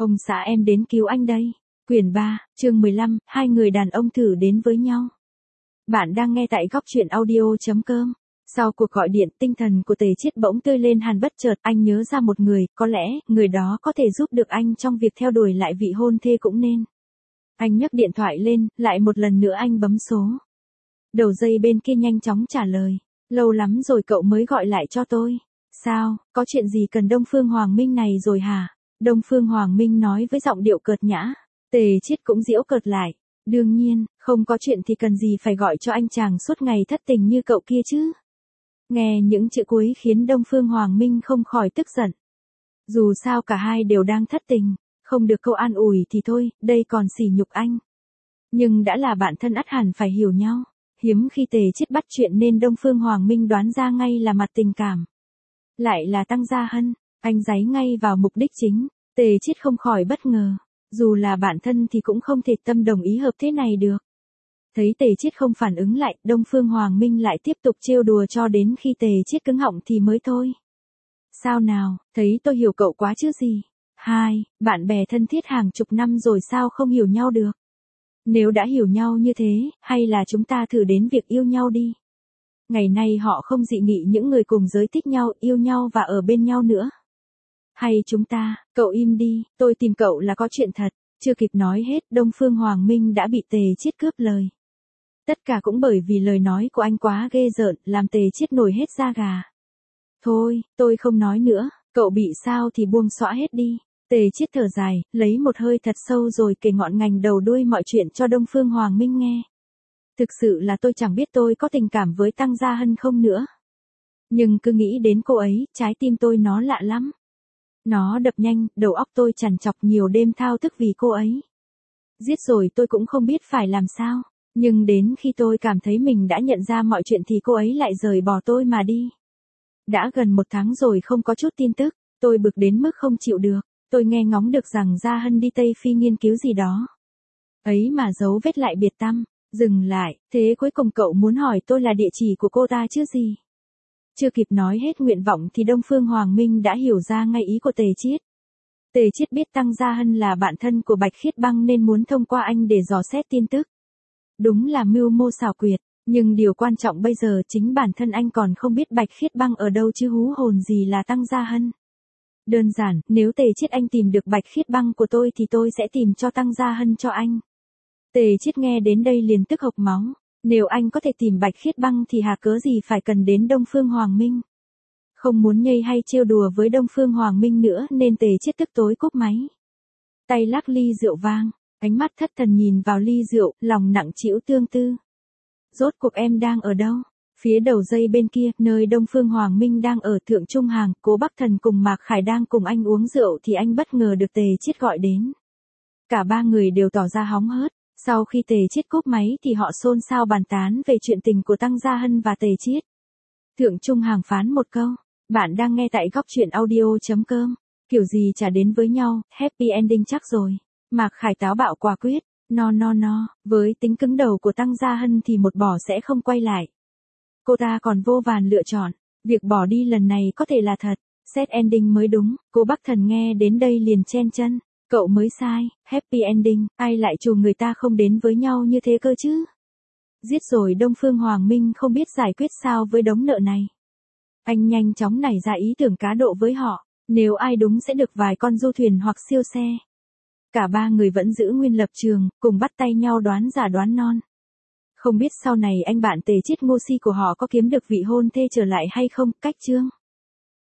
Ông xã em đến cứu anh đây. Quyển 3, chương 15, hai người đàn ông thử đến với nhau. Bạn đang nghe tại góc truyện audio.com. Sau cuộc gọi điện, tinh thần của Tề Chiết bỗng tươi lên hẳn bất chợt, anh nhớ ra một người, có lẽ, người đó có thể giúp được anh trong việc theo đuổi lại vị hôn thê cũng nên. Anh nhấc điện thoại lên, lại một lần nữa anh bấm số. Đầu dây bên kia nhanh chóng trả lời. Lâu lắm rồi cậu mới gọi lại cho tôi. Sao, có chuyện gì cần Đông Phương Hoàng Minh này rồi hả? Đông Phương Hoàng Minh nói với giọng điệu cợt nhã. Tề Chiết cũng giễu cợt lại. Đương nhiên, không có chuyện thì cần gì phải gọi cho anh chàng suốt ngày thất tình như cậu kia chứ. Nghe những chữ cuối khiến Đông Phương Hoàng Minh không khỏi tức giận. Dù sao cả hai đều đang thất tình, không được câu an ủi thì thôi, đây còn sỉ nhục anh. Nhưng đã là bạn thân ắt hẳn phải hiểu nhau. Hiếm khi Tề Chiết bắt chuyện nên Đông Phương Hoàng Minh đoán ra ngay là mặt tình cảm. Lại là Tăng Gia Hân, anh giấy ngay vào mục đích chính. Tề Chiết không khỏi bất ngờ. Dù là bạn thân thì cũng không thể tâm đồng ý hợp thế này được. Thấy Tề Chiết không phản ứng lại, Đông Phương Hoàng Minh lại tiếp tục trêu đùa cho đến khi Tề Chiết cứng họng thì mới thôi. Sao nào, thấy tôi hiểu cậu quá chứ gì? Hai, bạn bè thân thiết hàng chục năm rồi sao không hiểu nhau được? Nếu đã hiểu nhau như thế, hay là chúng ta thử đến việc yêu nhau đi. Ngày nay họ không dị nghị những người cùng giới thích nhau, yêu nhau và ở bên nhau nữa. Hay chúng ta, cậu im đi, tôi tìm cậu là có chuyện thật. Chưa kịp nói hết, Đông Phương Hoàng Minh đã bị Tề Chiết cướp lời. Tất cả cũng bởi vì lời nói của anh quá ghê rợn, làm Tề Chiết nổi hết da gà. Thôi, tôi không nói nữa, cậu bị sao thì buông xõa hết đi. Tề Chiết thở dài, lấy một hơi thật sâu rồi kể ngọn ngành đầu đuôi mọi chuyện cho Đông Phương Hoàng Minh nghe. Thực sự là tôi chẳng biết tôi có tình cảm với Tăng Gia Hân không nữa. Nhưng cứ nghĩ đến cô ấy, trái tim tôi nó lạ lắm. Nó đập nhanh, đầu óc tôi trằn trọc nhiều đêm thao thức vì cô ấy. Giết rồi tôi cũng không biết phải làm sao. Nhưng đến khi tôi cảm thấy mình đã nhận ra mọi chuyện thì cô ấy lại rời bỏ tôi mà đi. Đã gần 1 tháng rồi không có chút tin tức, tôi bực đến mức không chịu được. Tôi nghe ngóng được rằng Gia Hân đi Tây Phi nghiên cứu gì đó. Ấy mà dấu vết lại biệt tăm. Dừng lại, thế cuối cùng cậu muốn hỏi tôi là địa chỉ của cô ta chứ gì? Chưa kịp nói hết nguyện vọng thì Đông Phương Hoàng Minh đã hiểu ra ngay ý của Tề Chiết. Tề Chiết biết Tăng Gia Hân là bạn thân của Bạch Khiết Băng nên muốn thông qua anh để dò xét tin tức. Đúng là mưu mô xảo quyệt, nhưng điều quan trọng bây giờ chính bản thân anh còn không biết Bạch Khiết Băng ở đâu chứ hú hồn gì là Tăng Gia Hân. Đơn giản, nếu Tề Chiết anh tìm được Bạch Khiết Băng của tôi thì tôi sẽ tìm cho Tăng Gia Hân cho anh. Tề Chiết nghe đến đây liền tức hộc máu. Nếu anh có thể tìm Bạch Khiết Băng thì hà cớ gì phải cần đến Đông Phương Hoàng Minh. Không muốn nhây hay trêu đùa với Đông Phương Hoàng Minh nữa nên Tề Chiết tức tối cúp máy. Tay lắc ly rượu vang, ánh mắt thất thần nhìn vào ly rượu, lòng nặng trĩu tương tư. Rốt cuộc em đang ở đâu? Phía đầu dây bên kia, nơi Đông Phương Hoàng Minh đang ở Thượng Trung Hàng, Cố Bắc Thần cùng Mạc Khải đang cùng anh uống rượu thì anh bất ngờ được Tề Chiết gọi đến. Cả ba người đều tỏ ra hóng hớt. Sau khi Tề Chiết cúp máy thì họ xôn xao bàn tán về chuyện tình của Tăng Gia Hân và Tề Chiết. Thượng Trung Hàng phán một câu. Bạn đang nghe tại góc truyện audio.com. Kiểu gì chả đến với nhau, happy ending chắc rồi. Mạc Khải táo bạo quả quyết. No, với tính cứng đầu của Tăng Gia Hân thì một bỏ sẽ không quay lại. Cô ta còn vô vàn lựa chọn. Việc bỏ đi lần này có thể là thật. Set ending mới đúng. Cô Bắc Thần nghe đến đây liền chen chân. Cậu mới sai, happy ending, ai lại chù người ta không đến với nhau như thế cơ chứ? Giết rồi Đông Phương Hoàng Minh không biết giải quyết sao với đống nợ này. Anh nhanh chóng nảy ra ý tưởng cá độ với họ, nếu ai đúng sẽ được vài con du thuyền hoặc siêu xe. Cả ba người vẫn giữ nguyên lập trường, cùng bắt tay nhau đoán giả đoán non. Không biết sau này anh bạn Tề Chiết ngu si của họ có kiếm được vị hôn thê trở lại hay không, cách chương.